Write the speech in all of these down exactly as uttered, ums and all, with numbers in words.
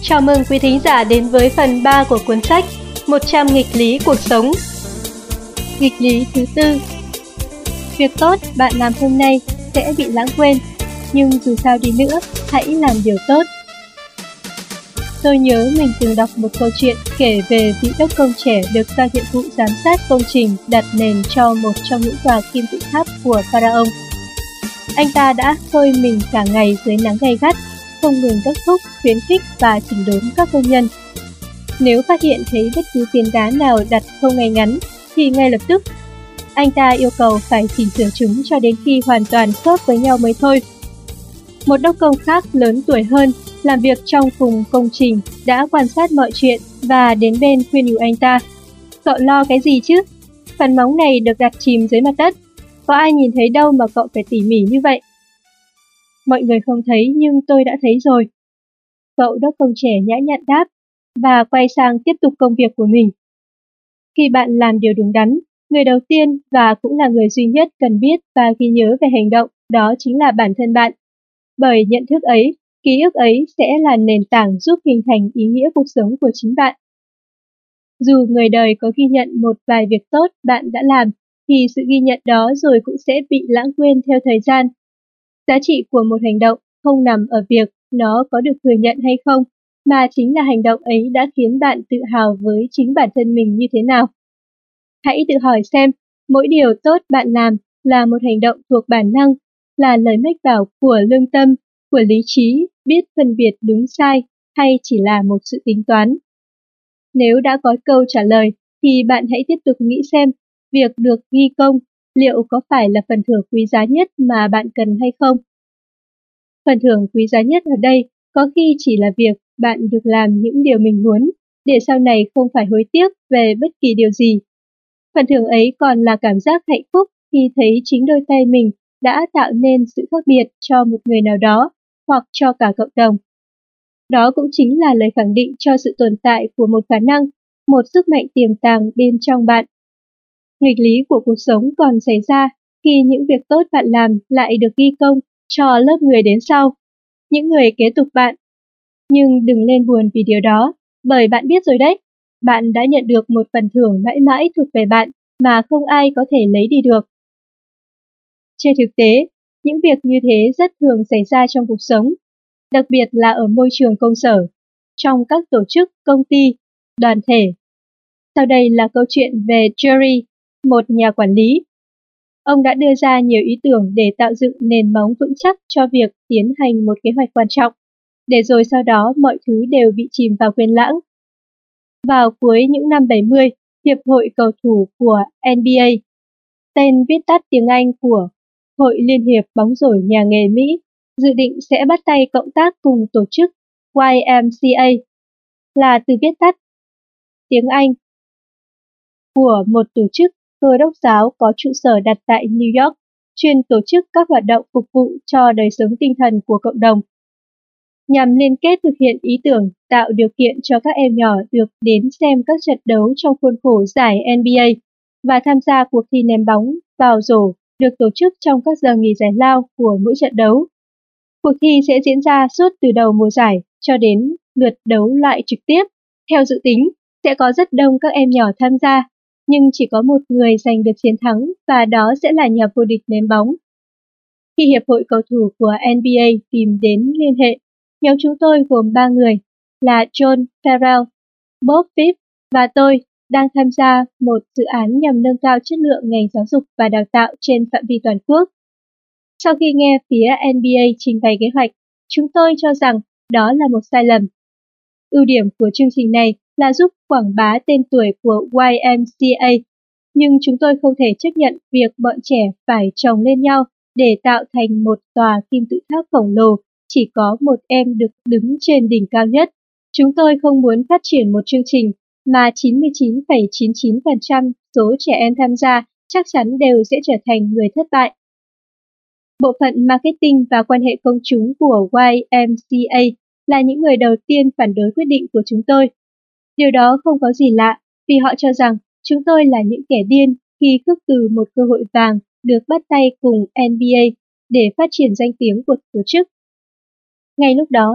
Chào mừng quý thính giả đến với phần ba của cuốn sách một trăm nghịch lý cuộc sống. Nghịch lý thứ tư. Việc tốt bạn làm hôm nay sẽ bị lãng quên, nhưng dù sao đi nữa, hãy làm điều tốt. Tôi nhớ mình từng đọc một câu chuyện kể về vị đốc công trẻ được giao nhiệm vụ giám sát công trình đặt nền cho một trong những tòa kim tự tháp của Pharaoh. Anh ta đã phơi mình cả ngày dưới nắng gay gắt, không ngừng đốc thúc, khuyến khích và chỉnh đốn các công nhân. Nếu phát hiện thấy bất cứ phiến đá nào đặt không ngay ngắn, thì ngay lập tức anh ta yêu cầu phải chỉnh sửa chúng cho đến khi hoàn toàn khớp với nhau mới thôi. Một đốc công khác lớn tuổi hơn, làm việc trong cùng công trình, đã quan sát mọi chuyện và đến bên khuyên nhủ anh ta. Cậu lo cái gì chứ? Phần móng này được đặt chìm dưới mặt đất. Có ai nhìn thấy đâu mà cậu phải tỉ mỉ như vậy? Mọi người không thấy nhưng tôi đã thấy rồi. Cậu đốc công trẻ nhã nhặn đáp và quay sang tiếp tục công việc của mình. Khi bạn làm điều đúng đắn, người đầu tiên và cũng là người duy nhất cần biết và ghi nhớ về hành động đó chính là bản thân bạn. Bởi nhận thức ấy, ký ức ấy sẽ là nền tảng giúp hình thành ý nghĩa cuộc sống của chính bạn. Dù người đời có ghi nhận một vài việc tốt bạn đã làm, thì sự ghi nhận đó rồi cũng sẽ bị lãng quên theo thời gian. Giá trị của một hành động không nằm ở việc nó có được thừa nhận hay không, mà chính là hành động ấy đã khiến bạn tự hào với chính bản thân mình như thế nào. Hãy tự hỏi xem, mỗi điều tốt bạn làm là một hành động thuộc bản năng, là lời mách bảo của lương tâm, của lý trí, biết phân biệt đúng sai, hay chỉ là một sự tính toán. Nếu đã có câu trả lời, thì bạn hãy tiếp tục nghĩ xem, việc được ghi công liệu có phải là phần thưởng quý giá nhất mà bạn cần hay không? Phần thưởng quý giá nhất ở đây có khi chỉ là việc bạn được làm những điều mình muốn, để sau này không phải hối tiếc về bất kỳ điều gì. Phần thưởng ấy còn là cảm giác hạnh phúc khi thấy chính đôi tay mình đã tạo nên sự khác biệt cho một người nào đó, hoặc cho cả cộng đồng. Đó cũng chính là lời khẳng định cho sự tồn tại của một khả năng, một sức mạnh tiềm tàng bên trong bạn. Nghịch lý của cuộc sống còn xảy ra khi những việc tốt bạn làm lại được ghi công cho lớp người đến sau, những người kế tục bạn. Nhưng đừng lên buồn vì điều đó, bởi bạn biết rồi đấy, bạn đã nhận được một phần thưởng mãi mãi thuộc về bạn mà không ai có thể lấy đi được. Trên thực tế, những việc như thế rất thường xảy ra trong cuộc sống, đặc biệt là ở môi trường công sở, trong các tổ chức, công ty, đoàn thể. Sau đây là câu chuyện về Jerry, một nhà quản lý. Ông đã đưa ra nhiều ý tưởng để tạo dựng nền móng vững chắc cho việc tiến hành một kế hoạch quan trọng, để rồi sau đó mọi thứ đều bị chìm vào quên lãng. Vào cuối những năm bảy mươi, Hiệp hội cầu thủ của N B A, tên viết tắt tiếng Anh của Hội Liên hiệp bóng rổ nhà nghề Mỹ, dự định sẽ bắt tay cộng tác cùng tổ chức Y M C A, là từ viết tắt tiếng Anh của một tổ chức Cơ đốc giáo có trụ sở đặt tại New York, chuyên tổ chức các hoạt động phục vụ cho đời sống tinh thần của cộng đồng. Nhằm liên kết thực hiện ý tưởng tạo điều kiện cho các em nhỏ được đến xem các trận đấu trong khuôn khổ giải N B A và tham gia cuộc thi ném bóng vào rổ được tổ chức trong các giờ nghỉ giải lao của mỗi trận đấu. Cuộc thi sẽ diễn ra suốt từ đầu mùa giải cho đến lượt đấu loại trực tiếp. Theo dự tính, sẽ có rất đông các em nhỏ tham gia, nhưng chỉ có một người giành được chiến thắng và đó sẽ là nhà vô địch ném bóng. Khi Hiệp hội cầu thủ của N B A tìm đến liên hệ, nhóm chúng tôi gồm ba người là John Farrell, Bob Phipp và tôi đang tham gia một dự án nhằm nâng cao chất lượng ngành giáo dục và đào tạo trên phạm vi toàn quốc. Sau khi nghe phía N B A trình bày kế hoạch, chúng tôi cho rằng đó là một sai lầm. Ưu điểm của chương trình này là giúp quảng bá tên tuổi của Y M C A, nhưng chúng tôi không thể chấp nhận việc bọn trẻ phải chồng lên nhau để tạo thành một tòa kim tự tháp khổng lồ, chỉ có một em được đứng trên đỉnh cao nhất. Chúng tôi không muốn phát triển một chương trình mà chín mươi chín phẩy chín chín phần trăm số trẻ em tham gia chắc chắn đều sẽ trở thành người thất bại. Bộ phận marketing và quan hệ công chúng của Y M C A là những người đầu tiên phản đối quyết định của chúng tôi. Điều đó không có gì lạ, vì họ cho rằng chúng tôi là những kẻ điên khi khước từ một cơ hội vàng được bắt tay cùng N B A để phát triển danh tiếng của tổ chức. Ngay lúc đó,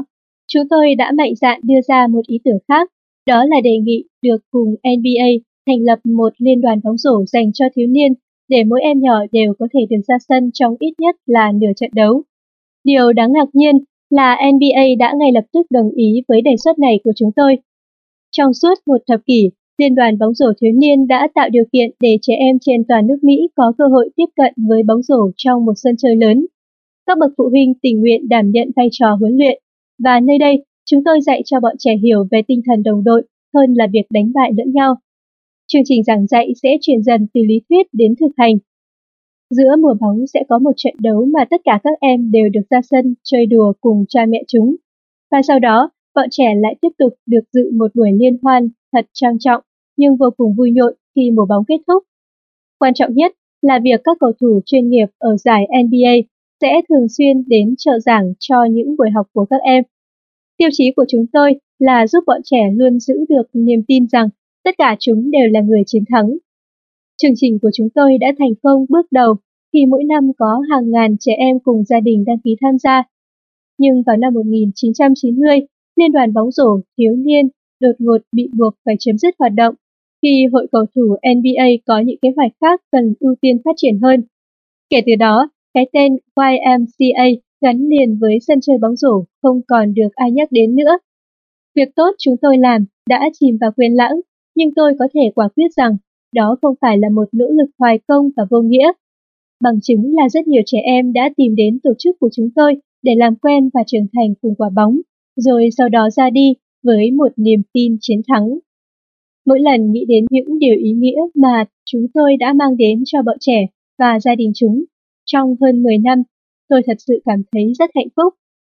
Chúng tôi đã mạnh dạn đưa ra một ý tưởng khác, đó là đề nghị được cùng en bê a thành lập một liên đoàn bóng rổ dành cho thiếu niên để mỗi em nhỏ đều có thể được ra sân trong ít nhất là nửa trận đấu. Điều đáng ngạc nhiên là en bê a đã ngay lập tức đồng ý với đề xuất này của chúng tôi. Trong suốt một thập kỷ, Liên đoàn bóng rổ thiếu niên đã tạo điều kiện để trẻ em trên toàn nước Mỹ có cơ hội tiếp cận với bóng rổ trong một sân chơi lớn. Các bậc phụ huynh tình nguyện đảm nhận vai trò huấn luyện, và nơi đây chúng tôi dạy cho bọn trẻ hiểu về tinh thần đồng đội hơn là việc đánh bại lẫn nhau. Chương trình giảng dạy sẽ chuyển dần từ lý thuyết đến thực hành. Giữa mùa bóng sẽ có một trận đấu mà tất cả các em đều được ra sân chơi đùa cùng cha mẹ chúng. Và sau đó, bọn trẻ lại tiếp tục được dự một buổi liên hoan thật trang trọng nhưng vô cùng vui nhộn khi mùa bóng kết thúc. Quan trọng nhất là việc các cầu thủ chuyên nghiệp ở giải en bê a sẽ thường xuyên đến trợ giảng cho những buổi học của các em. Tiêu chí của chúng tôi là giúp bọn trẻ luôn giữ được niềm tin rằng tất cả chúng đều là người chiến thắng. Chương trình của chúng tôi đã thành công bước đầu khi mỗi năm có hàng ngàn trẻ em cùng gia đình đăng ký tham gia. Nhưng vào năm một nghìn chín trăm chín mươi, Liên đoàn bóng rổ thiếu niên đột ngột bị buộc phải chấm dứt hoạt động khi hội cầu thủ en bê a có những kế hoạch khác cần ưu tiên phát triển hơn. Kể từ đó, cái tên Y M C A gắn liền với sân chơi bóng rổ không còn được ai nhắc đến nữa. Việc tốt chúng tôi làm đã chìm vào quên lãng, nhưng tôi có thể quả quyết rằng đó không phải là một nỗ lực hoài công và vô nghĩa. Bằng chứng là rất nhiều trẻ em đã tìm đến tổ chức của chúng tôi để làm quen và trưởng thành cùng quả bóng, rồi sau đó ra đi với một niềm tin chiến thắng. Mỗi lần nghĩ đến những điều ý nghĩa mà chúng tôi đã mang đến cho bọn trẻ và gia đình chúng trong hơn mười năm, tôi thật sự cảm thấy rất hạnh phúc.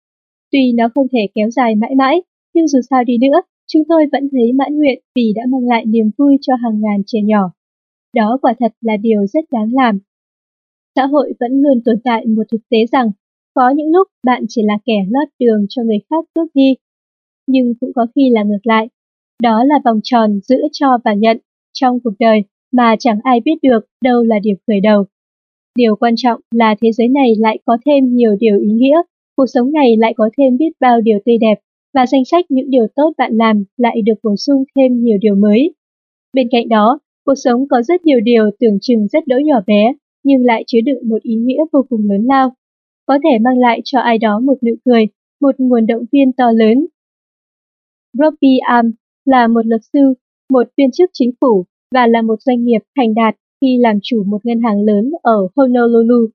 Tuy nó không thể kéo dài mãi mãi, nhưng dù sao đi nữa, chúng tôi vẫn thấy mãn nguyện vì đã mang lại niềm vui cho hàng ngàn trẻ nhỏ. Đó quả thật là điều rất đáng làm. Xã hội vẫn luôn tồn tại một thực tế rằng có những lúc bạn chỉ là kẻ lót đường cho người khác bước đi, nhưng cũng có khi là ngược lại. Đó là vòng tròn giữa cho và nhận trong cuộc đời mà chẳng ai biết được đâu là điểm khởi đầu. Điều quan trọng là thế giới này lại có thêm nhiều điều ý nghĩa, cuộc sống này lại có thêm biết bao điều tươi đẹp, và danh sách những điều tốt bạn làm lại được bổ sung thêm nhiều điều mới. Bên cạnh đó, cuộc sống có rất nhiều điều tưởng chừng rất đỗi nhỏ bé, nhưng lại chứa đựng một ý nghĩa vô cùng lớn lao, có thể mang lại cho ai đó một nụ cười, một nguồn động viên to lớn. Robbie Am là một luật sư, một viên chức chính phủ và là một doanh nghiệp thành đạt khi làm chủ một ngân hàng lớn ở Honolulu.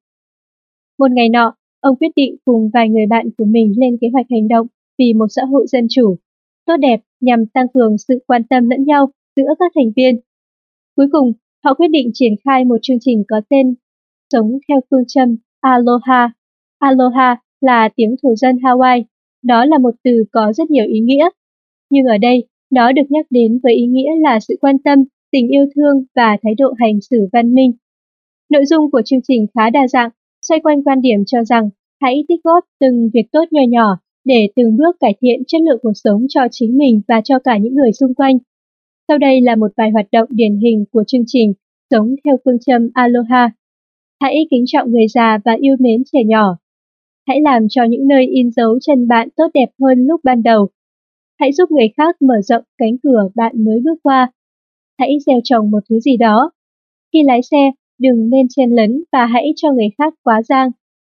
Một ngày nọ, ông quyết định cùng vài người bạn của mình lên kế hoạch hành động vì một xã hội dân chủ, tốt đẹp nhằm tăng cường sự quan tâm lẫn nhau giữa các thành viên. Cuối cùng, họ quyết định triển khai một chương trình có tên Sống theo phương châm Aloha. Aloha là tiếng thổ dân Hawaii. Đó là một từ có rất nhiều ý nghĩa. Nhưng ở đây, nó được nhắc đến với ý nghĩa là sự quan tâm, tình yêu thương và thái độ hành xử văn minh. Nội dung của chương trình khá đa dạng, xoay quanh quan điểm cho rằng hãy tích góp từng việc tốt nhỏ nhỏ để từng bước cải thiện chất lượng cuộc sống cho chính mình và cho cả những người xung quanh. Sau đây là một vài hoạt động điển hình của chương trình Sống theo phương châm Aloha. Hãy kính trọng người già và yêu mến trẻ nhỏ. Hãy làm cho những nơi in dấu chân bạn tốt đẹp hơn lúc ban đầu. Hãy giúp người khác mở rộng cánh cửa bạn mới bước qua. Hãy gieo trồng một thứ gì đó. Khi lái xe, đừng nên chen lấn và hãy cho người khác quá giang.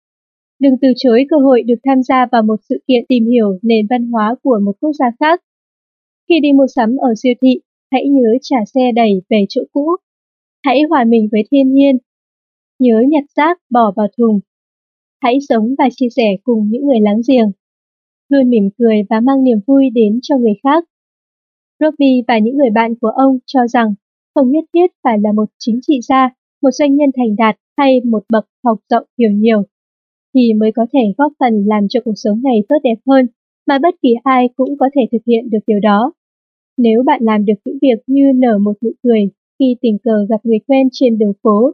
Đừng từ chối cơ hội được tham gia vào một sự kiện tìm hiểu nền văn hóa của một quốc gia khác. Khi đi mua sắm ở siêu thị, hãy nhớ trả xe đẩy về chỗ cũ. Hãy hòa mình với thiên nhiên. Nhớ nhặt rác bỏ vào thùng. Hãy sống và chia sẻ cùng những người láng giềng. Luôn mỉm cười và mang niềm vui đến cho người khác. Robbie và những người bạn của ông cho rằng không nhất thiết phải là một chính trị gia, một doanh nhân thành đạt hay một bậc học rộng hiểu nhiều thì mới có thể góp phần làm cho cuộc sống này tốt đẹp hơn, mà bất kỳ ai cũng có thể thực hiện được điều đó. Nếu bạn làm được những việc như nở một nụ cười khi tình cờ gặp người quen trên đường phố,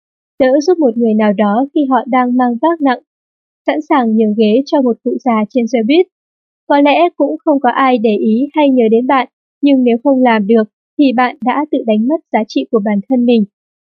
đỡ giúp một người nào đó khi họ đang mang vác nặng, sẵn sàng nhường ghế cho một cụ già trên xe buýt, có lẽ cũng không có ai để ý hay nhớ đến bạn, nhưng nếu không làm được thì bạn đã tự đánh mất giá trị của bản thân mình.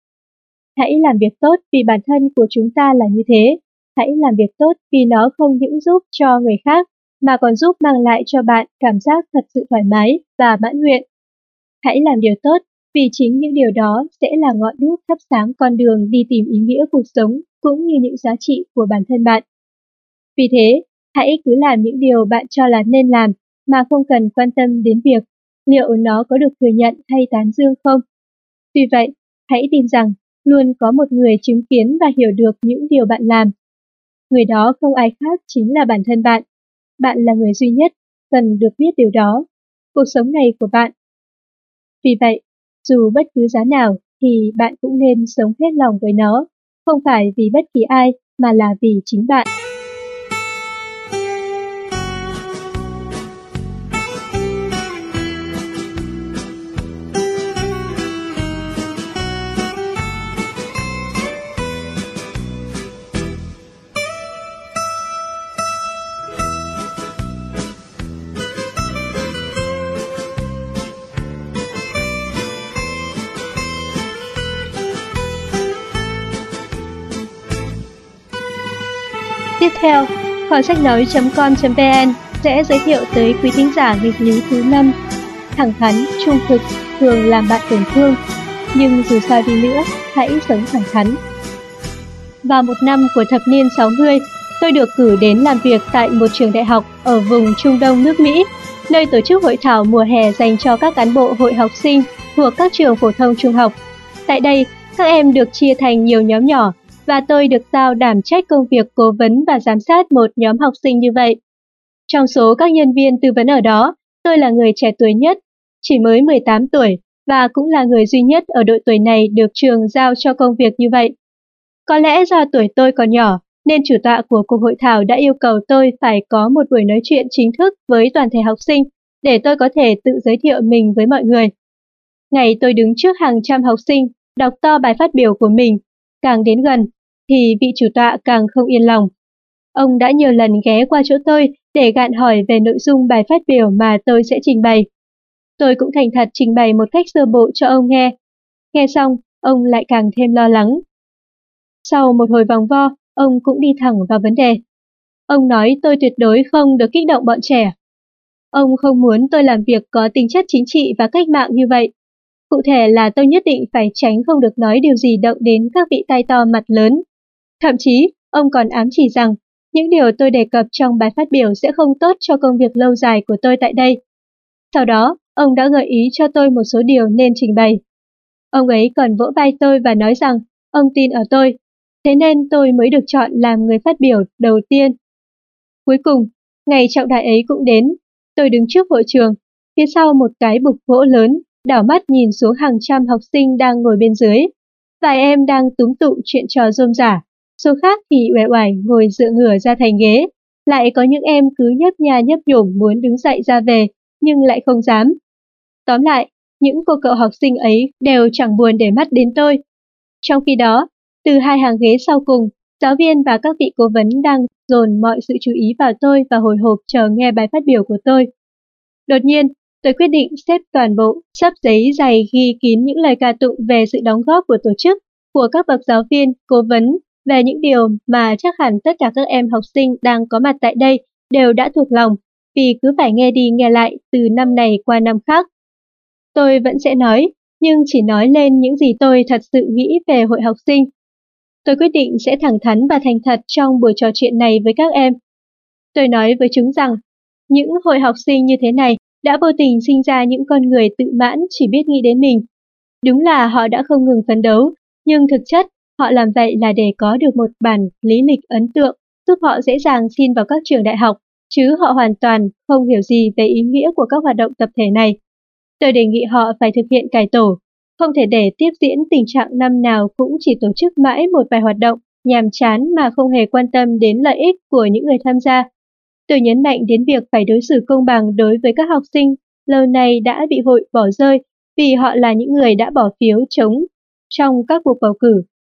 Hãy làm việc tốt vì bản thân của chúng ta là như thế. Hãy làm việc tốt vì nó không những giúp cho người khác mà còn giúp mang lại cho bạn cảm giác thật sự thoải mái và mãn nguyện. Hãy làm điều tốt, vì chính những điều đó sẽ là ngọn đuốc thắp sáng con đường đi tìm ý nghĩa cuộc sống cũng như những giá trị của bản thân bạn. Vì thế, hãy cứ làm những điều bạn cho là nên làm mà không cần quan tâm đến việc liệu nó có được thừa nhận hay tán dương không. Tuy vậy, hãy tin rằng luôn có một người chứng kiến và hiểu được những điều bạn làm. Người đó không ai khác chính là bản thân bạn. Bạn là người duy nhất cần được biết điều đó, cuộc sống này của bạn. Vì vậy, dù bất cứ giá nào thì bạn cũng nên sống hết lòng với nó, không phải vì bất kỳ ai mà là vì chính bạn. Tiếp theo, kho sách nói chấm com chấm vn sẽ giới thiệu tới quý thính giả nghịch lý thứ năm. Thẳng thắn, trung thực, thường làm bạn tổn thương, nhưng dù sao đi nữa, hãy sống thẳng thắn. Vào một năm của thập niên sáu mươi, tôi được cử đến làm việc tại một trường đại học ở vùng Trung Đông nước Mỹ, nơi tổ chức hội thảo mùa hè dành cho các cán bộ hội học sinh thuộc các trường phổ thông trung học. Tại đây, các em được chia thành nhiều nhóm nhỏ, và tôi được giao đảm trách công việc cố vấn và giám sát một nhóm học sinh như vậy. Trong số các nhân viên tư vấn ở đó, tôi là người trẻ tuổi nhất, chỉ mới mười tám tuổi, và cũng là người duy nhất ở độ tuổi này được trường giao cho công việc như vậy. Có lẽ do tuổi tôi còn nhỏ, nên chủ tọa của cuộc hội thảo đã yêu cầu tôi phải có một buổi nói chuyện chính thức với toàn thể học sinh để tôi có thể tự giới thiệu mình với mọi người. Ngày tôi đứng trước hàng trăm học sinh, đọc to bài phát biểu của mình, càng đến gần, thì vị chủ tọa càng không yên lòng. Ông đã nhiều lần ghé qua chỗ tôi để gạn hỏi về nội dung bài phát biểu mà tôi sẽ trình bày. Tôi cũng thành thật trình bày một cách sơ bộ cho ông nghe. Nghe xong, ông lại càng thêm lo lắng. Sau một hồi vòng vo, ông cũng đi thẳng vào vấn đề. Ông nói tôi tuyệt đối không được kích động bọn trẻ. Ông không muốn tôi làm việc có tính chất chính trị và cách mạng như vậy. Cụ thể là tôi nhất định phải tránh không được nói điều gì động đến các vị tay to mặt lớn. Thậm chí, ông còn ám chỉ rằng những điều tôi đề cập trong bài phát biểu sẽ không tốt cho công việc lâu dài của tôi tại đây. Sau đó, ông đã gợi ý cho tôi một số điều nên trình bày. Ông ấy còn vỗ vai tôi và nói rằng ông tin ở tôi, thế nên tôi mới được chọn làm người phát biểu đầu tiên. Cuối cùng, ngày trọng đại ấy cũng đến. Tôi đứng trước hội trường, phía sau một cái bục gỗ lớn, đảo mắt nhìn xuống hàng trăm học sinh đang ngồi bên dưới. Vài em đang túm tụm chuyện trò rôm rả, số khác thì uể oải ngồi dựa ngửa ra thành ghế. Lại có những em cứ nhấp nha nhấp nhổm muốn đứng dậy ra về, nhưng lại không dám. Tóm lại, những cô cậu học sinh ấy đều chẳng buồn để mắt đến tôi. Trong khi đó, từ hai hàng ghế sau cùng, giáo viên và các vị cố vấn đang dồn mọi sự chú ý vào tôi và hồi hộp chờ nghe bài phát biểu của tôi. Đột nhiên, tôi quyết định xếp toàn bộ sắp giấy dày ghi kín những lời ca tụng về sự đóng góp của tổ chức, của các bậc giáo viên, cố vấn, về những điều mà chắc hẳn tất cả các em học sinh đang có mặt tại đây đều đã thuộc lòng, vì cứ phải nghe đi nghe lại từ năm này qua năm khác. Tôi vẫn sẽ nói, nhưng chỉ nói lên những gì tôi thật sự nghĩ về hội học sinh. Tôi quyết định sẽ thẳng thắn và thành thật trong buổi trò chuyện này với các em. Tôi nói với chúng rằng, những hội học sinh như thế này đã vô tình sinh ra những con người tự mãn chỉ biết nghĩ đến mình. Đúng là họ đã không ngừng phấn đấu, nhưng thực chất họ làm vậy là để có được một bản lý lịch ấn tượng giúp họ dễ dàng xin vào các trường đại học, chứ họ hoàn toàn không hiểu gì về ý nghĩa của các hoạt động tập thể này. Tôi đề nghị họ phải thực hiện cải tổ, không thể để tiếp diễn tình trạng năm nào cũng chỉ tổ chức mãi một vài hoạt động nhàm chán mà không hề quan tâm đến lợi ích của những người tham gia. Tôi nhấn mạnh đến việc phải đối xử công bằng đối với các học sinh lâu nay đã bị hội bỏ rơi vì họ là những người đã bỏ phiếu chống trong các cuộc bầu cử.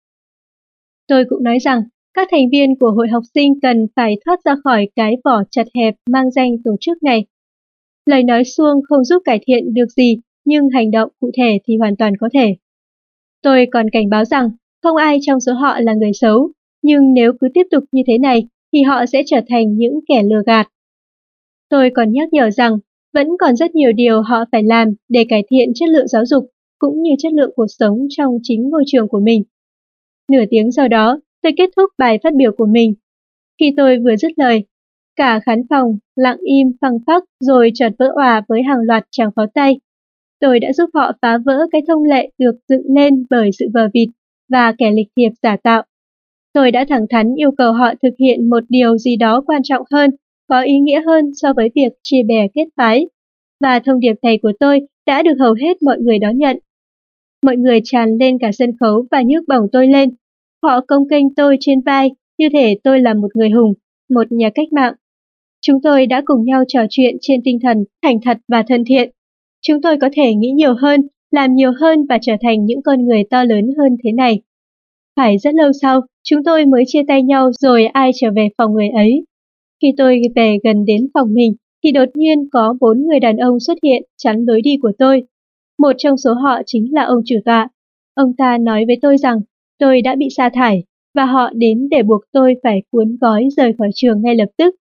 Tôi cũng nói rằng các thành viên của hội học sinh cần phải thoát ra khỏi cái vỏ chật hẹp mang danh tổ chức này. Lời nói suông không giúp cải thiện được gì, nhưng hành động cụ thể thì hoàn toàn có thể. Tôi còn cảnh báo rằng không ai trong số họ là người xấu, nhưng nếu cứ tiếp tục như thế này thì họ sẽ trở thành những kẻ lừa gạt. Tôi còn nhắc nhở rằng vẫn còn rất nhiều điều họ phải làm để cải thiện chất lượng giáo dục cũng như chất lượng cuộc sống trong chính ngôi trường của mình. Nửa tiếng sau đó, tôi kết thúc bài phát biểu của mình. Khi tôi vừa dứt lời, cả khán phòng lặng im phăng phắc rồi chợt vỡ òa với hàng loạt tràng pháo tay. Tôi đã giúp họ phá vỡ cái thông lệ được dựng lên bởi sự vờ vịt và kẻ lịch thiệp giả tạo. Tôi đã thẳng thắn yêu cầu họ thực hiện một điều gì đó quan trọng hơn, có ý nghĩa hơn so với việc chia bè kết phái. Và thông điệp này của tôi đã được hầu hết mọi người đón nhận. Mọi người tràn lên cả sân khấu và nhấc bổng tôi lên. Họ cong kênh tôi trên vai như thể tôi là một người hùng, một nhà cách mạng. Chúng tôi đã cùng nhau trò chuyện trên tinh thần thành thật và thân thiện. Chúng tôi có thể nghĩ nhiều hơn, làm nhiều hơn và trở thành những con người to lớn hơn thế này. Phải rất lâu sau, chúng tôi mới chia tay nhau rồi ai trở về phòng người ấy. Khi tôi về gần đến phòng mình, thì đột nhiên có bốn người đàn ông xuất hiện chắn lối đi của tôi. Một trong số họ chính là ông chủ tọa. Ông ta nói với tôi rằng tôi đã bị sa thải và họ đến để buộc tôi phải cuốn gói rời khỏi trường ngay lập tức.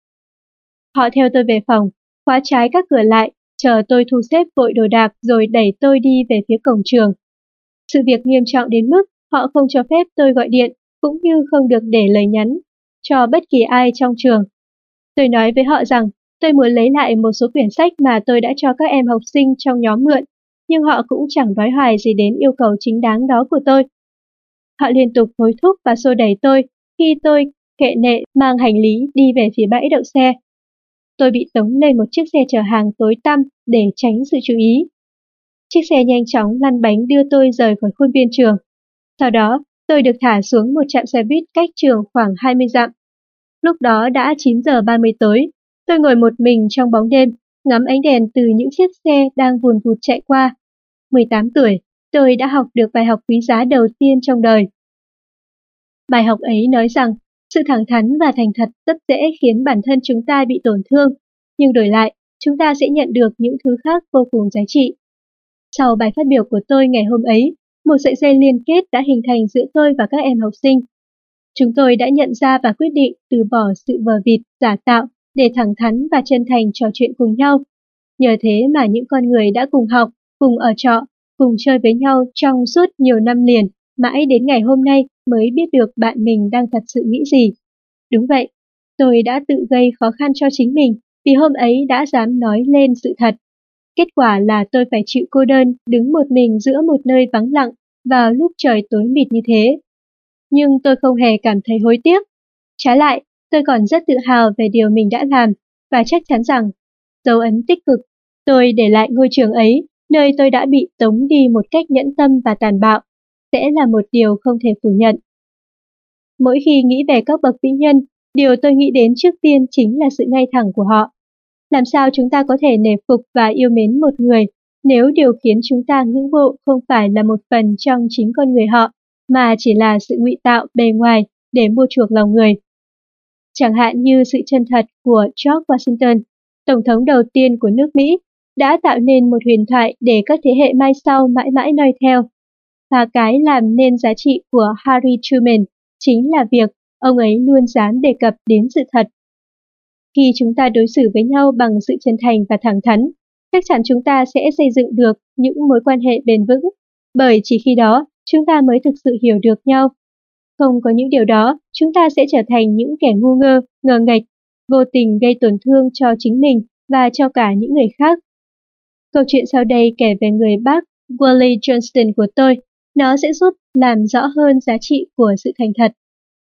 Họ theo tôi về phòng, khóa trái các cửa lại, chờ tôi thu xếp vội đồ đạc rồi đẩy tôi đi về phía cổng trường. Sự việc nghiêm trọng đến mức họ không cho phép tôi gọi điện cũng như không được để lời nhắn cho bất kỳ ai trong trường. Tôi nói với họ rằng tôi muốn lấy lại một số quyển sách mà tôi đã cho các em học sinh trong nhóm mượn, nhưng họ cũng chẳng nói hoài gì đến yêu cầu chính đáng đó của tôi. Họ liên tục hối thúc và xô đẩy tôi khi tôi kệ nệ mang hành lý đi về phía bãi đậu xe. Tôi bị tống lên một chiếc xe chở hàng tối tăm để tránh sự chú ý. Chiếc xe nhanh chóng lăn bánh đưa tôi rời khỏi khuôn viên trường. Sau đó, tôi được thả xuống một trạm xe buýt cách trường khoảng hai mươi dặm. Lúc đó đã chín giờ ba mươi tối, tôi ngồi một mình trong bóng đêm, ngắm ánh đèn từ những chiếc xe đang vùn vụt chạy qua. mười tám tuổi, tôi đã học được bài học quý giá đầu tiên trong đời. Bài học ấy nói rằng, sự thẳng thắn và thành thật rất dễ khiến bản thân chúng ta bị tổn thương, nhưng đổi lại, chúng ta sẽ nhận được những thứ khác vô cùng giá trị. Sau bài phát biểu của tôi ngày hôm ấy, một sợi dây liên kết đã hình thành giữa tôi và các em học sinh. Chúng tôi đã nhận ra và quyết định từ bỏ sự vờ vịt, giả tạo để thẳng thắn và chân thành trò chuyện cùng nhau. Nhờ thế mà những con người đã cùng học, cùng ở trọ, cùng chơi với nhau trong suốt nhiều năm liền, mãi đến ngày hôm nay mới biết được bạn mình đang thật sự nghĩ gì. Đúng vậy, tôi đã tự gây khó khăn cho chính mình vì hôm ấy đã dám nói lên sự thật. Kết quả là tôi phải chịu cô đơn đứng một mình giữa một nơi vắng lặng vào lúc trời tối mịt như thế. Nhưng tôi không hề cảm thấy hối tiếc. Trái lại, tôi còn rất tự hào về điều mình đã làm và chắc chắn rằng dấu ấn tích cực tôi để lại ngôi trường ấy, nơi tôi đã bị tống đi một cách nhẫn tâm và tàn bạo, sẽ là một điều không thể phủ nhận. Mỗi khi nghĩ về các bậc vĩ nhân, điều tôi nghĩ đến trước tiên chính là sự ngay thẳng của họ. Làm sao chúng ta có thể nể phục và yêu mến một người nếu điều khiến chúng ta ngưỡng mộ không phải là một phần trong chính con người họ, mà chỉ là sự ngụy tạo bề ngoài để mua chuộc lòng người. Chẳng hạn như sự chân thật của George Washington, Tổng thống đầu tiên của nước Mỹ, đã tạo nên một huyền thoại để các thế hệ mai sau mãi mãi noi theo. Và cái làm nên giá trị của Harry Truman chính là việc ông ấy luôn dám đề cập đến sự thật. Khi chúng ta đối xử với nhau bằng sự chân thành và thẳng thắn, chắc chắn chúng ta sẽ xây dựng được những mối quan hệ bền vững, bởi chỉ khi đó chúng ta mới thực sự hiểu được nhau. Không có những điều đó, chúng ta sẽ trở thành những kẻ ngu ngơ, ngờ nghệch, vô tình gây tổn thương cho chính mình và cho cả những người khác. Câu chuyện sau đây kể về người bác Wally Johnston của tôi. Nó sẽ giúp làm rõ hơn giá trị của sự thành thật.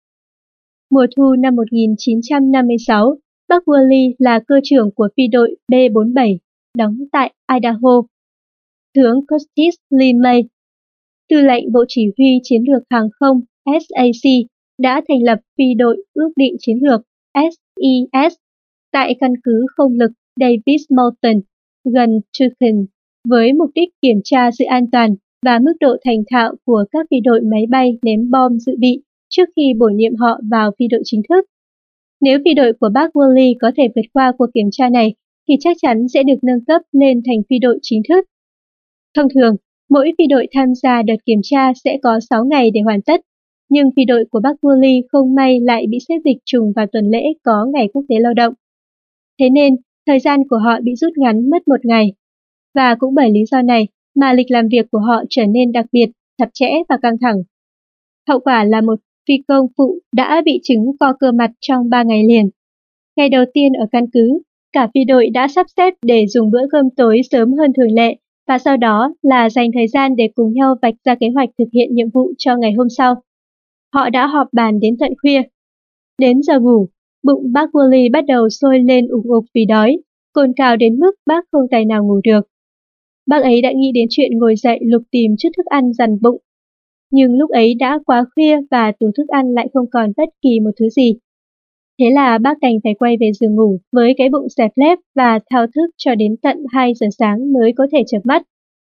Mùa thu năm một nghìn chín trăm năm mươi sáu, bác Wally là cơ trưởng của phi đội B bốn mươi bảy, đóng tại Idaho. Tướng Curtis Lee May, tư lệnh Bộ Chỉ huy Chiến lược Hàng không S A C, đã thành lập phi đội ước định chiến lược S E S tại căn cứ không lực Davis Mountain, gần Tucson, với mục đích kiểm tra sự an toàn và mức độ thành thạo của các phi đội máy bay ném bom dự bị trước khi bổ nhiệm họ vào phi đội chính thức. Nếu phi đội của bác Wally có thể vượt qua cuộc kiểm tra này, thì chắc chắn sẽ được nâng cấp lên thành phi đội chính thức. Thông thường, mỗi phi đội tham gia đợt kiểm tra sẽ có sáu ngày để hoàn tất, nhưng phi đội của bác Wally không may lại bị xếp lịch trùng vào tuần lễ có ngày quốc tế lao động. Thế nên, thời gian của họ bị rút ngắn mất một ngày. Và cũng bởi lý do này mà lịch làm việc của họ trở nên đặc biệt, chặt chẽ và căng thẳng. Hậu quả là một phi công phụ đã bị chứng co cơ mặt trong ba ngày liền. Ngày đầu tiên ở căn cứ, cả phi đội đã sắp xếp để dùng bữa cơm tối sớm hơn thường lệ, và sau đó là dành thời gian để cùng nhau vạch ra kế hoạch thực hiện nhiệm vụ cho ngày hôm sau. Họ đã họp bàn đến tận khuya. Đến giờ ngủ, bụng bác Woolley bắt đầu sôi lên ủng ục vì đói, cồn cào đến mức bác không tài nào ngủ được. Bác ấy đã nghĩ đến chuyện ngồi dậy lục tìm chút thức ăn dằn bụng. Nhưng lúc ấy đã quá khuya và tủ thức ăn lại không còn bất kỳ một thứ gì. Thế là bác đành phải quay về giường ngủ với cái bụng xẹp lép và thao thức cho đến tận hai giờ sáng mới có thể chợp mắt.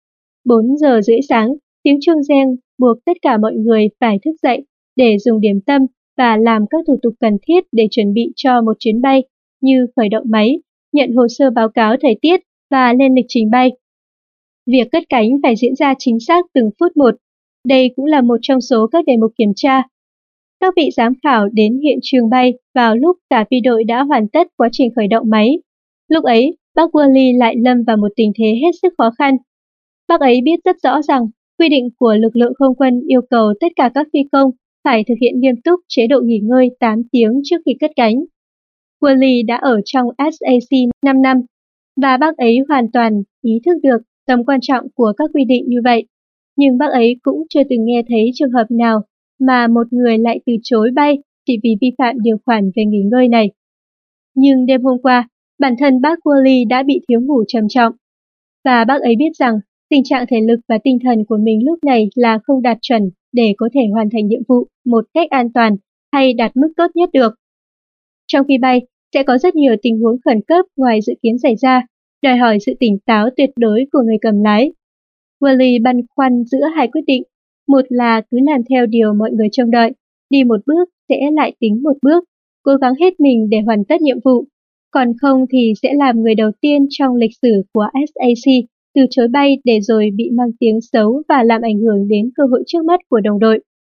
bốn giờ rưỡi sáng, tiếng chuông reng buộc tất cả mọi người phải thức dậy để dùng điểm tâm và làm các thủ tục cần thiết để chuẩn bị cho một chuyến bay như khởi động máy, nhận hồ sơ báo cáo thời tiết và lên lịch trình bay. Việc cất cánh phải diễn ra chính xác từng phút một. Đây cũng là một trong số các đề mục kiểm tra. Các vị giám khảo đến hiện trường bay vào lúc cả phi đội đã hoàn tất quá trình khởi động máy. Lúc ấy, bác Woolley lại lâm vào một tình thế hết sức khó khăn. Bác ấy biết rất rõ rằng quy định của lực lượng không quân yêu cầu tất cả các phi công phải thực hiện nghiêm túc chế độ nghỉ ngơi tám tiếng trước khi cất cánh. Woolley đã ở trong ét a xê năm năm và bác ấy hoàn toàn ý thức được tầm quan trọng của các quy định như vậy. Nhưng bác ấy cũng chưa từng nghe thấy trường hợp nào mà một người lại từ chối bay chỉ vì vi phạm điều khoản về nghỉ ngơi này. Nhưng đêm hôm qua, bản thân bác Woolley đã bị thiếu ngủ trầm trọng. Và bác ấy biết rằng tình trạng thể lực và tinh thần của mình lúc này là không đạt chuẩn để có thể hoàn thành nhiệm vụ một cách an toàn hay đạt mức tốt nhất được. Trong khi bay, sẽ có rất nhiều tình huống khẩn cấp ngoài dự kiến xảy ra, đòi hỏi sự tỉnh táo tuyệt đối của người cầm lái. Woolley băn khoăn giữa hai quyết định. Một là cứ làm theo điều mọi người trông đợi, đi một bước sẽ lại tính một bước, cố gắng hết mình để hoàn tất nhiệm vụ. Còn không thì sẽ làm người đầu tiên trong lịch sử của ét a xê từ chối bay để rồi bị mang tiếng xấu và làm ảnh hưởng đến cơ hội trước mắt của đồng đội.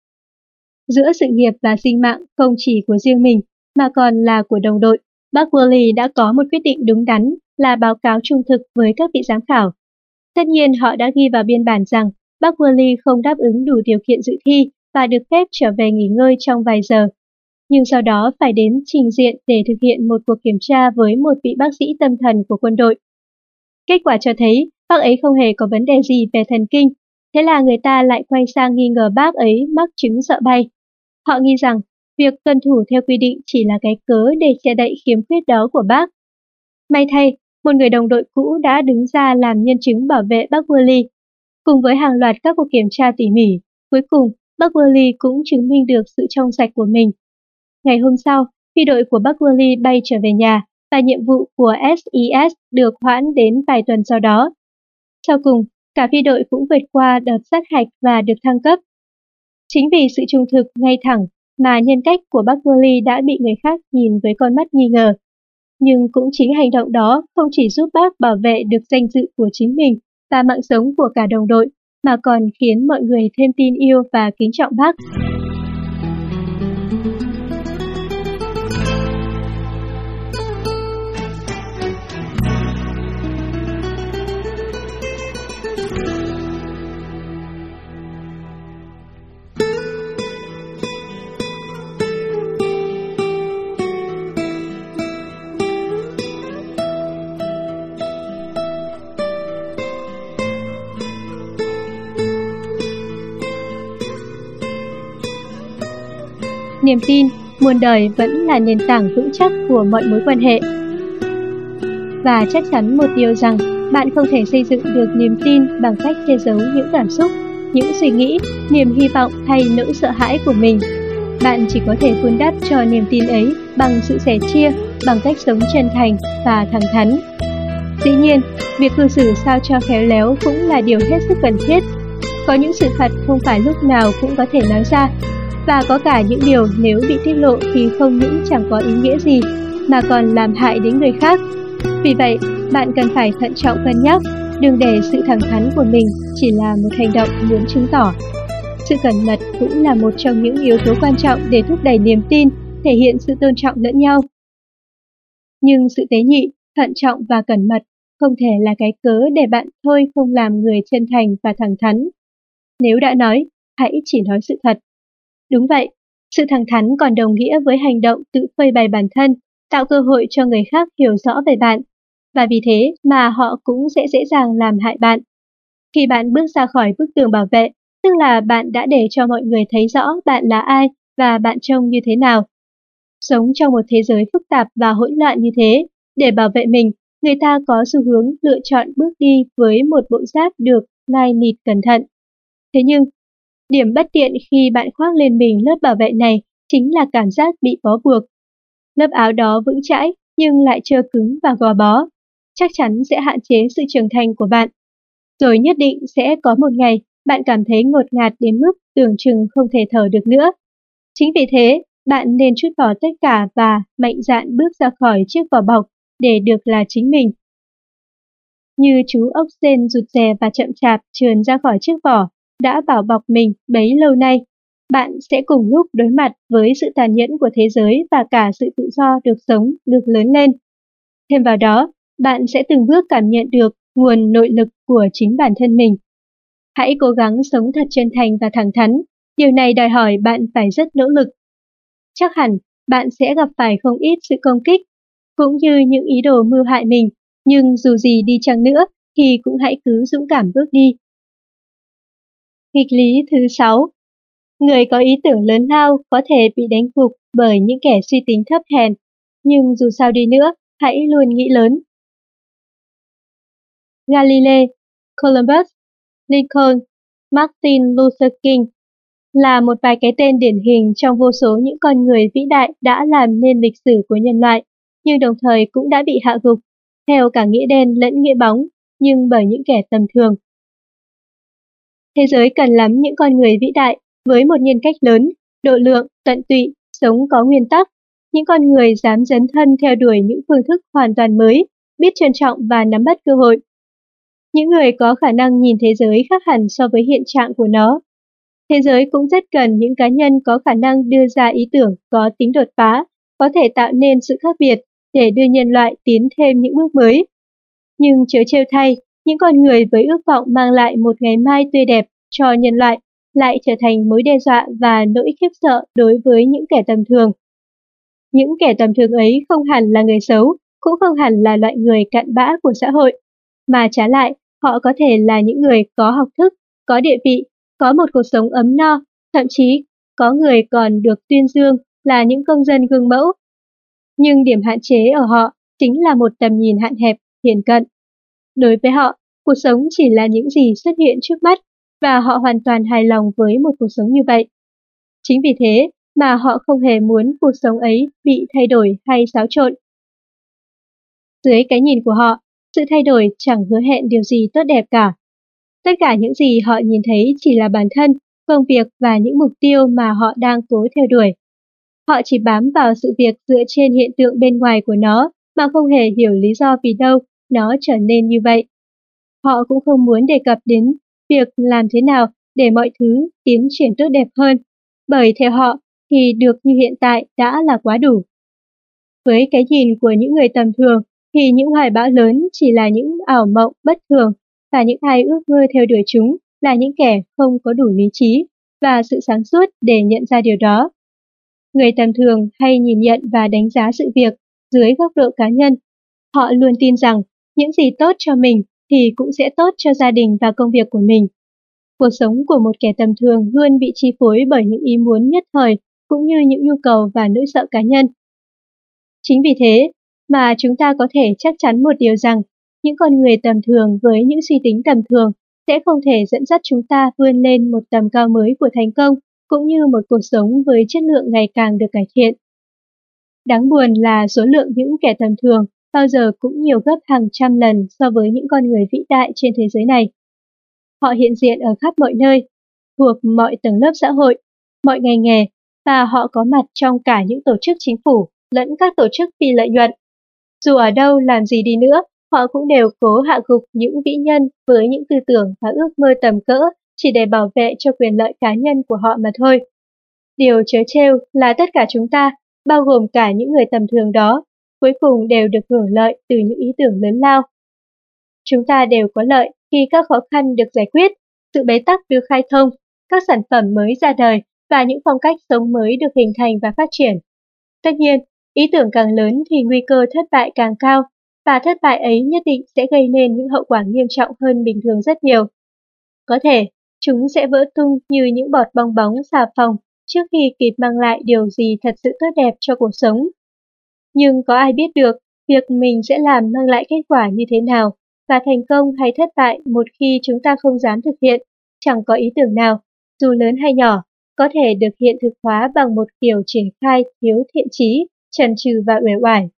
Giữa sự nghiệp và sinh mạng không chỉ của riêng mình mà còn là của đồng đội, bác Woolley đã có một quyết định đúng đắn là báo cáo trung thực với các vị giám khảo. Tất nhiên họ đã ghi vào biên bản rằng bác Woolley không đáp ứng đủ điều kiện dự thi và được phép trở về nghỉ ngơi trong vài giờ. Nhưng sau đó phải đến trình diện để thực hiện một cuộc kiểm tra với một vị bác sĩ tâm thần của quân đội. Kết quả cho thấy bác ấy không hề có vấn đề gì về thần kinh, thế là người ta lại quay sang nghi ngờ bác ấy mắc chứng sợ bay. Họ nghi rằng việc tuân thủ theo quy định chỉ là cái cớ để che đậy khiếm khuyết đó của bác. May thay, một người đồng đội cũ đã đứng ra làm nhân chứng bảo vệ bác Woolley. Cùng với hàng loạt các cuộc kiểm tra tỉ mỉ, cuối cùng bác Woolley cũng chứng minh được sự trong sạch của mình. Ngày hôm sau, phi đội của bác Woolley bay trở về nhà và nhiệm vụ của ét i ét được hoãn đến vài tuần sau đó. Sau cùng, cả phi đội cũng vượt qua đợt sát hạch và được thăng cấp. Chính vì sự trung thực ngay thẳng mà nhân cách của bác Woolley đã bị người khác nhìn với con mắt nghi ngờ. Nhưng cũng chính hành động đó không chỉ giúp bác bảo vệ được danh dự của chính mình và mạng sống của cả đồng đội, mà còn khiến mọi người thêm tin yêu và kính trọng bác. Niềm tin, muôn đời vẫn là nền tảng vững chắc của mọi mối quan hệ. Và chắc chắn một điều rằng, bạn không thể xây dựng được niềm tin bằng cách che giấu những cảm xúc, những suy nghĩ, niềm hy vọng hay nỗi sợ hãi của mình. Bạn chỉ có thể vun đắp cho niềm tin ấy bằng sự sẻ chia, bằng cách sống chân thành và thẳng thắn. Dĩ nhiên, việc cư xử sao cho khéo léo cũng là điều hết sức cần thiết. Có những sự thật không phải lúc nào cũng có thể nói ra, và có cả những điều nếu bị tiết lộ thì không những chẳng có ý nghĩa gì, mà còn làm hại đến người khác. Vì vậy, bạn cần phải thận trọng cân nhắc, đừng để sự thẳng thắn của mình chỉ là một hành động muốn chứng tỏ. Sự cẩn mật cũng là một trong những yếu tố quan trọng để thúc đẩy niềm tin, thể hiện sự tôn trọng lẫn nhau. Nhưng sự tế nhị, thận trọng và cẩn mật không thể là cái cớ để bạn thôi không làm người chân thành và thẳng thắn. Nếu đã nói, hãy chỉ nói sự thật. Đúng vậy, sự thẳng thắn còn đồng nghĩa với hành động tự phơi bày bản thân, tạo cơ hội cho người khác hiểu rõ về bạn, và vì thế mà họ cũng sẽ dễ dàng làm hại bạn. Khi bạn bước ra khỏi bức tường bảo vệ, tức là bạn đã để cho mọi người thấy rõ bạn là ai và bạn trông như thế nào. Sống trong một thế giới phức tạp và hỗn loạn như thế, để bảo vệ mình, người ta có xu hướng lựa chọn bước đi với một bộ giáp được lai nịt cẩn thận. Thế nhưng, điểm bất tiện khi bạn khoác lên mình lớp bảo vệ này chính là cảm giác bị bó buộc. Lớp áo đó vững chãi nhưng lại trơ cứng và gò bó, chắc chắn sẽ hạn chế sự trưởng thành của bạn. Rồi nhất định sẽ có một ngày bạn cảm thấy ngột ngạt đến mức tưởng chừng không thể thở được nữa. Chính vì thế, bạn nên trút bỏ tất cả và mạnh dạn bước ra khỏi chiếc vỏ bọc để được là chính mình. Như chú ốc sên rụt rè và chậm chạp trườn ra khỏi chiếc vỏ đã bảo bọc mình bấy lâu nay, bạn sẽ cùng lúc đối mặt với sự tàn nhẫn của thế giới và cả sự tự do được sống, được lớn lên. Thêm vào đó, bạn sẽ từng bước cảm nhận được nguồn nội lực của chính bản thân mình. Hãy cố gắng sống thật chân thành và thẳng thắn, điều này đòi hỏi bạn phải rất nỗ lực. Chắc hẳn bạn sẽ gặp phải không ít sự công kích, cũng như những ý đồ mưu hại mình, nhưng dù gì đi chăng nữa thì cũng hãy cứ dũng cảm bước đi. Nghịch lý thứ sáu. Người có ý tưởng lớn lao có thể bị đánh gục bởi những kẻ suy tính thấp hèn, nhưng dù sao đi nữa, hãy luôn nghĩ lớn. Galilei, Columbus, Lincoln, Martin Luther King là một vài cái tên điển hình trong vô số những con người vĩ đại đã làm nên lịch sử của nhân loại, nhưng đồng thời cũng đã bị hạ gục, theo cả nghĩa đen lẫn nghĩa bóng, nhưng bởi những kẻ tầm thường. Thế giới cần lắm những con người vĩ đại với một nhân cách lớn, độ lượng, tận tụy, sống có nguyên tắc, những con người dám dấn thân theo đuổi những phương thức hoàn toàn mới, biết trân trọng và nắm bắt cơ hội. Những người có khả năng nhìn thế giới khác hẳn so với hiện trạng của nó. Thế giới cũng rất cần những cá nhân có khả năng đưa ra ý tưởng có tính đột phá, có thể tạo nên sự khác biệt để đưa nhân loại tiến thêm những bước mới. Nhưng chớ trêu thay, những con người với ước vọng mang lại một ngày mai tươi đẹp cho nhân loại lại trở thành mối đe dọa và nỗi khiếp sợ đối với những kẻ tầm thường. Những kẻ tầm thường ấy không hẳn là người xấu, cũng không hẳn là loại người cặn bã của xã hội, mà trái lại, họ có thể là những người có học thức, có địa vị, có một cuộc sống ấm no, thậm chí có người còn được tuyên dương là những công dân gương mẫu. Nhưng điểm hạn chế ở họ chính là một tầm nhìn hạn hẹp, thiển cận. Đối với họ, cuộc sống chỉ là những gì xuất hiện trước mắt và họ hoàn toàn hài lòng với một cuộc sống như vậy. Chính vì thế mà họ không hề muốn cuộc sống ấy bị thay đổi hay xáo trộn. Dưới cái nhìn của họ, sự thay đổi chẳng hứa hẹn điều gì tốt đẹp cả. Tất cả những gì họ nhìn thấy chỉ là bản thân, công việc và những mục tiêu mà họ đang cố theo đuổi. Họ chỉ bám vào sự việc dựa trên hiện tượng bên ngoài của nó mà không hề hiểu lý do vì đâu nó trở nên như vậy. Họ cũng không muốn đề cập đến việc làm thế nào để mọi thứ tiến triển tốt đẹp hơn, bởi theo họ thì được như hiện tại đã là quá đủ. Với cái nhìn của những người tầm thường thì những hoài bão lớn chỉ là những ảo mộng bất thường và những ai ước mơ theo đuổi chúng là những kẻ không có đủ lý trí và sự sáng suốt để nhận ra điều đó. Người tầm thường hay nhìn nhận và đánh giá sự việc dưới góc độ cá nhân. Họ luôn tin rằng những gì tốt cho mình thì cũng sẽ tốt cho gia đình và công việc của mình. Cuộc sống của một kẻ tầm thường luôn bị chi phối bởi những ý muốn nhất thời cũng như những nhu cầu và nỗi sợ cá nhân. Chính vì thế mà chúng ta có thể chắc chắn một điều rằng những con người tầm thường với những suy tính tầm thường sẽ không thể dẫn dắt chúng ta vươn lên một tầm cao mới của thành công cũng như một cuộc sống với chất lượng ngày càng được cải thiện. Đáng buồn là số lượng những kẻ tầm thường bao giờ cũng nhiều gấp hàng trăm lần so với những con người vĩ đại trên thế giới này. Họ hiện diện ở khắp mọi nơi, thuộc mọi tầng lớp xã hội, mọi ngành nghề và họ có mặt trong cả những tổ chức chính phủ lẫn các tổ chức phi lợi nhuận. Dù ở đâu làm gì đi nữa, họ cũng đều cố hạ gục những vĩ nhân với những tư tưởng và ước mơ tầm cỡ chỉ để bảo vệ cho quyền lợi cá nhân của họ mà thôi. Điều trớ trêu là tất cả chúng ta, bao gồm cả những người tầm thường đó, cuối cùng đều được hưởng lợi từ những ý tưởng lớn lao. Chúng ta đều có lợi khi các khó khăn được giải quyết, sự bế tắc được khai thông, các sản phẩm mới ra đời và những phong cách sống mới được hình thành và phát triển. Tất nhiên, ý tưởng càng lớn thì nguy cơ thất bại càng cao, và thất bại ấy nhất định sẽ gây nên những hậu quả nghiêm trọng hơn bình thường rất nhiều. Có thể, chúng sẽ vỡ tung như những bọt bong bóng xà phòng trước khi kịp mang lại điều gì thật sự tốt đẹp cho cuộc sống. Nhưng có ai biết được việc mình sẽ làm mang lại kết quả như thế nào, và thành công hay thất bại một khi chúng ta không dám thực hiện, chẳng có ý tưởng nào, dù lớn hay nhỏ, có thể được hiện thực hóa bằng một kiểu triển khai thiếu thiện chí, chần chừ và uể oải.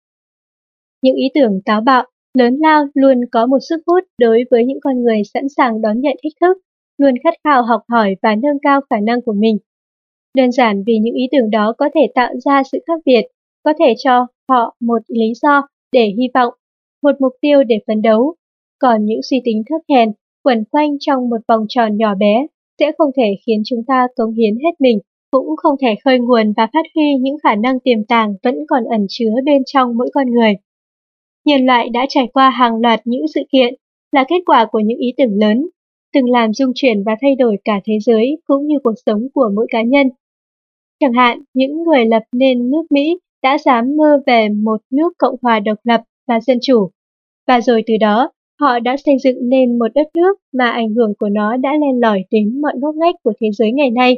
Những ý tưởng táo bạo, lớn lao luôn có một sức hút đối với những con người sẵn sàng đón nhận thách thức, luôn khát khao học hỏi và nâng cao khả năng của mình. Đơn giản vì những ý tưởng đó có thể tạo ra sự khác biệt, có thể cho họ một lý do để hy vọng, một mục tiêu để phấn đấu. Còn những suy tính thấp hèn, quẩn quanh trong một vòng tròn nhỏ bé, sẽ không thể khiến chúng ta cống hiến hết mình, cũng không thể khơi nguồn và phát huy những khả năng tiềm tàng vẫn còn ẩn chứa bên trong mỗi con người. Nhân loại đã trải qua hàng loạt những sự kiện, là kết quả của những ý tưởng lớn, từng làm rung chuyển và thay đổi cả thế giới cũng như cuộc sống của mỗi cá nhân. Chẳng hạn, những người lập nên nước Mỹ đã dám mơ về một nước Cộng hòa độc lập và dân chủ, và rồi từ đó, họ đã xây dựng nên một đất nước mà ảnh hưởng của nó đã len lỏi đến mọi ngóc ngách của thế giới ngày nay.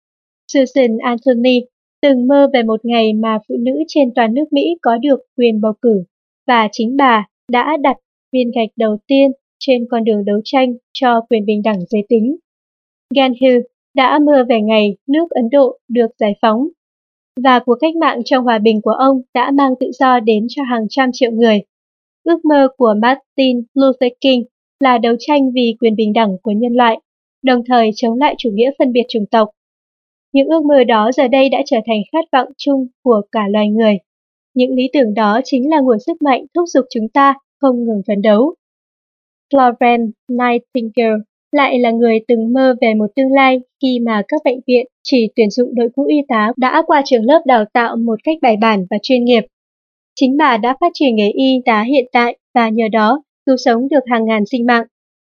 Susan Anthony từng mơ về một ngày mà phụ nữ trên toàn nước Mỹ có được quyền bầu cử, và chính bà đã đặt viên gạch đầu tiên trên con đường đấu tranh cho quyền bình đẳng giới tính. Gandhi đã mơ về ngày nước Ấn Độ được giải phóng, và cuộc cách mạng trong hòa bình của ông đã mang tự do đến cho hàng trăm triệu người. Ước mơ của Martin Luther King là đấu tranh vì quyền bình đẳng của nhân loại, đồng thời chống lại chủ nghĩa phân biệt chủng tộc. Những ước mơ đó giờ đây đã trở thành khát vọng chung của cả loài người. Những lý tưởng đó chính là nguồn sức mạnh thúc giục chúng ta không ngừng phấn đấu. Florence Nightingale lại là người từng mơ về một tương lai khi mà các bệnh viện chỉ tuyển dụng đội ngũ y tá đã qua trường lớp đào tạo một cách bài bản và chuyên nghiệp. Chính bà đã phát triển nghề y tá hiện tại và nhờ đó cứu sống được hàng ngàn sinh mạng.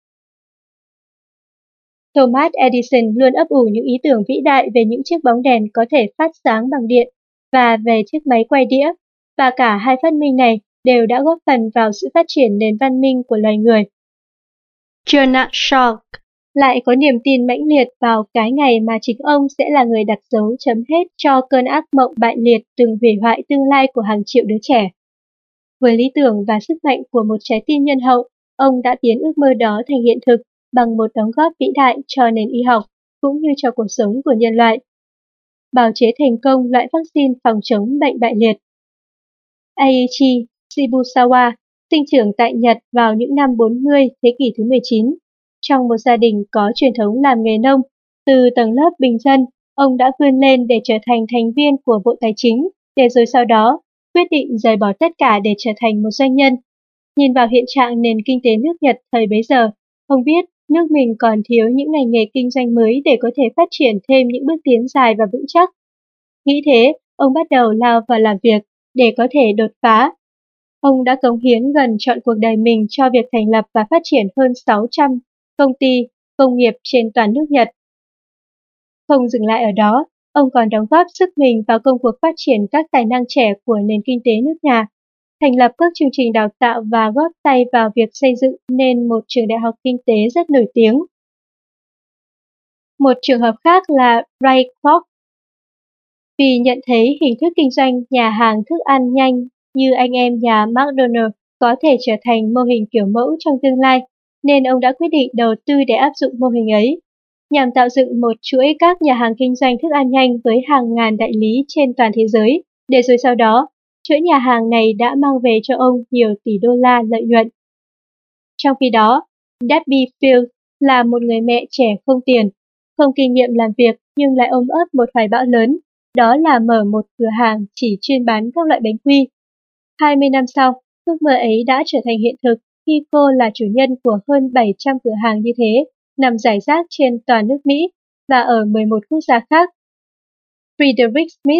Thomas Edison luôn ấp ủ những ý tưởng vĩ đại về những chiếc bóng đèn có thể phát sáng bằng điện và về chiếc máy quay đĩa, và cả hai phát minh này đều đã góp phần vào sự phát triển nền văn minh của loài người. Bernard Shaw lại có niềm tin mãnh liệt vào cái ngày mà chính ông sẽ là người đặt dấu chấm hết cho cơn ác mộng bại liệt từng hủy hoại tương lai của hàng triệu đứa trẻ. Với lý tưởng và sức mạnh của một trái tim nhân hậu, ông đã biến ước mơ đó thành hiện thực bằng một đóng góp vĩ đại cho nền y học cũng như cho cuộc sống của nhân loại. Bào chế thành công loại vaccine phòng chống bệnh bại liệt. Eiichi Shibusawa sinh trưởng tại Nhật vào những năm bốn mươi thế kỷ thứ mười chín. Trong một gia đình có truyền thống làm nghề nông, từ tầng lớp bình dân, ông đã vươn lên để trở thành thành viên của Bộ Tài chính, để rồi sau đó quyết định rời bỏ tất cả để trở thành một doanh nhân. Nhìn vào hiện trạng nền kinh tế nước Nhật thời bấy giờ, ông biết nước mình còn thiếu những ngành nghề kinh doanh mới để có thể phát triển thêm những bước tiến dài và vững chắc. Nghĩ thế, ông bắt đầu lao vào làm việc để có thể đột phá. Ông đã cống hiến gần trọn cuộc đời mình cho việc thành lập và phát triển hơn sáu trăm công ty, công nghiệp trên toàn nước Nhật. Không dừng lại ở đó, ông còn đóng góp sức mình vào công cuộc phát triển các tài năng trẻ của nền kinh tế nước nhà, thành lập các chương trình đào tạo và góp tay vào việc xây dựng nên một trường đại học kinh tế rất nổi tiếng. Một trường hợp khác là Ray Kroc. Vì nhận thấy hình thức kinh doanh nhà hàng thức ăn nhanh như anh em nhà McDonald có thể trở thành mô hình kiểu mẫu trong tương lai, nên ông đã quyết định đầu tư để áp dụng mô hình ấy, nhằm tạo dựng một chuỗi các nhà hàng kinh doanh thức ăn nhanh với hàng ngàn đại lý trên toàn thế giới, để rồi sau đó, chuỗi nhà hàng này đã mang về cho ông nhiều tỷ đô la lợi nhuận. Trong khi đó, Debbie Fields là một người mẹ trẻ không tiền, không kinh nghiệm làm việc nhưng lại ôm ấp một hoài bão lớn, đó là mở một cửa hàng chỉ chuyên bán các loại bánh quy. hai mươi năm sau, ước mơ ấy đã trở thành hiện thực khi cô là chủ nhân của hơn bảy trăm cửa hàng như thế, nằm rải rác trên toàn nước Mỹ và ở mười một quốc gia khác. Frederick Smith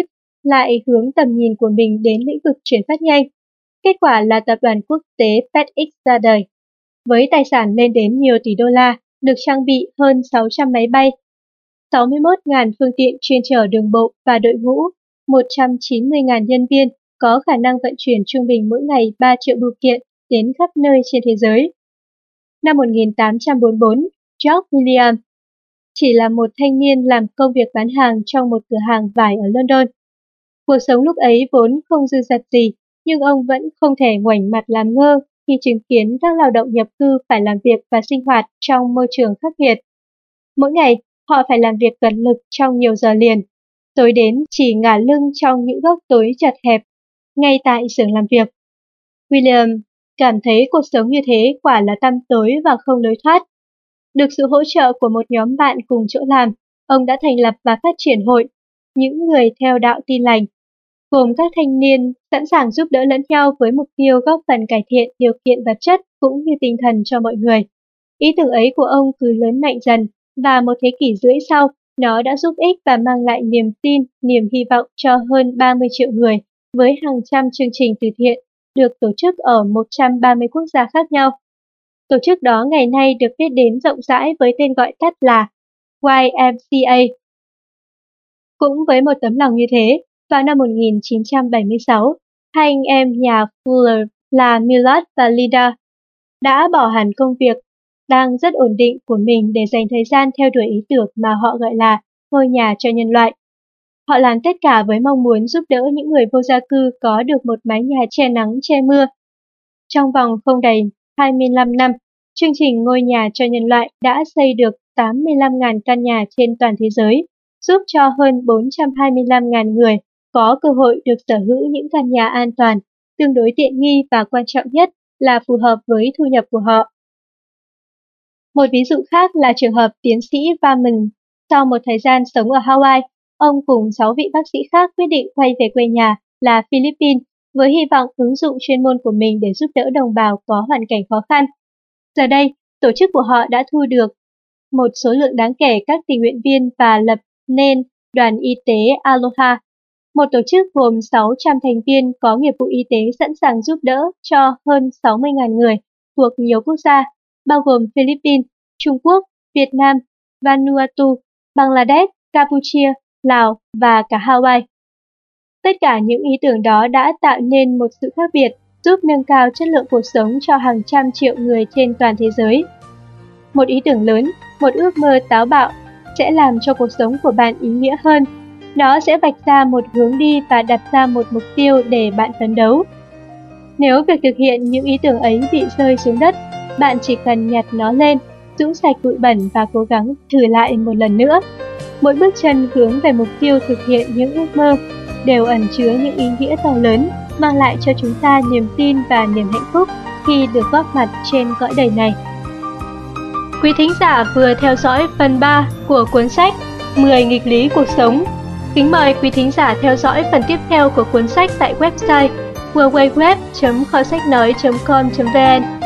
lại hướng tầm nhìn của mình đến lĩnh vực chuyển phát nhanh. Kết quả là tập đoàn quốc tế FedEx ra đời. Với tài sản lên đến nhiều tỷ đô la, được trang bị hơn sáu trăm máy bay, sáu mươi mốt nghìn phương tiện chuyên chở đường bộ và đội ngũ một trăm chín mươi nghìn nhân viên có khả năng vận chuyển trung bình mỗi ngày ba triệu bưu kiện đến khắp nơi trên thế giới. Năm một nghìn tám trăm bốn mươi bốn, George Williams chỉ là một thanh niên làm công việc bán hàng trong một cửa hàng vải ở London. Cuộc sống lúc ấy vốn không dư dật gì, nhưng ông vẫn không thể ngoảnh mặt làm ngơ khi chứng kiến các lao động nhập cư phải làm việc và sinh hoạt trong môi trường khắc nghiệt. Mỗi ngày, họ phải làm việc cật lực trong nhiều giờ liền, tối đến chỉ ngả lưng trong những góc tối chật hẹp, ngay tại xưởng làm việc. William cảm thấy cuộc sống như thế quả là tăm tối và không lối thoát. Được sự hỗ trợ của một nhóm bạn cùng chỗ làm, ông đã thành lập và phát triển hội những người theo đạo Tin Lành, gồm các thanh niên sẵn sàng giúp đỡ lẫn nhau với mục tiêu góp phần cải thiện điều kiện vật chất cũng như tinh thần cho mọi người. Ý tưởng ấy của ông cứ lớn mạnh dần, và một thế kỷ rưỡi sau, nó đã giúp ích và mang lại niềm tin, niềm hy vọng cho hơn ba mươi triệu người, với hàng trăm chương trình từ thiện được tổ chức ở một trăm ba mươi quốc gia khác nhau. Tổ chức đó ngày nay được biết đến rộng rãi với tên gọi tắt là Y M C A. Cũng với một tấm lòng như thế, vào năm một nghìn chín trăm bảy mươi sáu, hai anh em nhà Fuller là Millard và Lida đã bỏ hẳn công việc đang rất ổn định của mình để dành thời gian theo đuổi ý tưởng mà họ gọi là ngôi nhà cho nhân loại. Họ làm tất cả với mong muốn giúp đỡ những người vô gia cư có được một mái nhà che nắng che mưa. Trong vòng không đầy hai mươi lăm năm, chương trình Ngôi nhà cho nhân loại đã xây được tám mươi lăm nghìn căn nhà trên toàn thế giới, giúp cho hơn bốn trăm hai mươi lăm nghìn người có cơ hội được sở hữu những căn nhà an toàn, tương đối tiện nghi và quan trọng nhất là phù hợp với thu nhập của họ. Một ví dụ khác là trường hợp tiến sĩ Varman. Sau một thời gian sống ở Hawaii, ông cùng sáu vị bác sĩ khác quyết định quay về quê nhà là Philippines với hy vọng ứng dụng chuyên môn của mình để giúp đỡ đồng bào có hoàn cảnh khó khăn. Giờ đây, tổ chức của họ đã thu được một số lượng đáng kể các tình nguyện viên và lập nên đoàn y tế Aloha, một tổ chức gồm sáu trăm thành viên có nghiệp vụ y tế sẵn sàng giúp đỡ cho hơn sáu mươi nghìn người thuộc nhiều quốc gia, bao gồm Philippines, Trung Quốc, Việt Nam, Vanuatu, Bangladesh, Campuchia, Lào và cả Hawaii. Tất cả những ý tưởng đó đã tạo nên một sự khác biệt, giúp nâng cao chất lượng cuộc sống cho hàng trăm triệu người trên toàn thế giới. Một ý tưởng lớn, một ước mơ táo bạo sẽ làm cho cuộc sống của bạn ý nghĩa hơn. Nó sẽ vạch ra một hướng đi và đặt ra một mục tiêu để bạn phấn đấu. Nếu việc thực hiện những ý tưởng ấy bị rơi xuống đất, bạn chỉ cần nhặt nó lên, rũ sạch bụi bẩn và cố gắng thử lại một lần nữa. Mỗi bước chân hướng về mục tiêu thực hiện những ước mơ đều ẩn chứa những ý nghĩa to lớn, mang lại cho chúng ta niềm tin và niềm hạnh phúc khi được góp mặt trên cõi đời này. Quý thính giả vừa theo dõi phần ba của cuốn sách mười nghịch lý cuộc sống. Kính mời quý thính giả theo dõi phần tiếp theo của cuốn sách tại website w w w chấm kho sách nói chấm com chấm v n.